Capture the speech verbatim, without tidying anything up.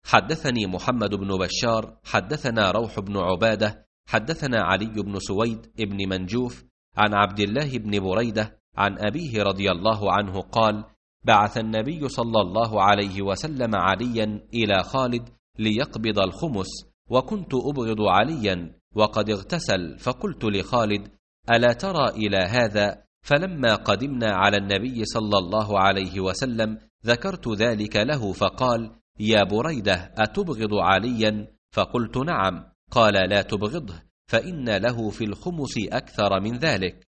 حدثني محمد بن بشار حدثنا روح بن عبادة حدثنا علي بن سويد بن منجوف عن عبد الله بن بريدة عن أبيه رضي الله عنه قال: بعث النبي صلى الله عليه وسلم عليا إلى خالد ليقبض الخمس، وكنت أبغض عليا وقد اغتسل، فقلت لخالد: ألا ترى إلى هذا؟ فلما قدمنا على النبي صلى الله عليه وسلم ذكرت ذلك له، فقال: يا بريدة، أتبغض عليا؟ فقلت: نعم. قال: لا تبغضه، فإن له في الخمس أكثر من ذلك.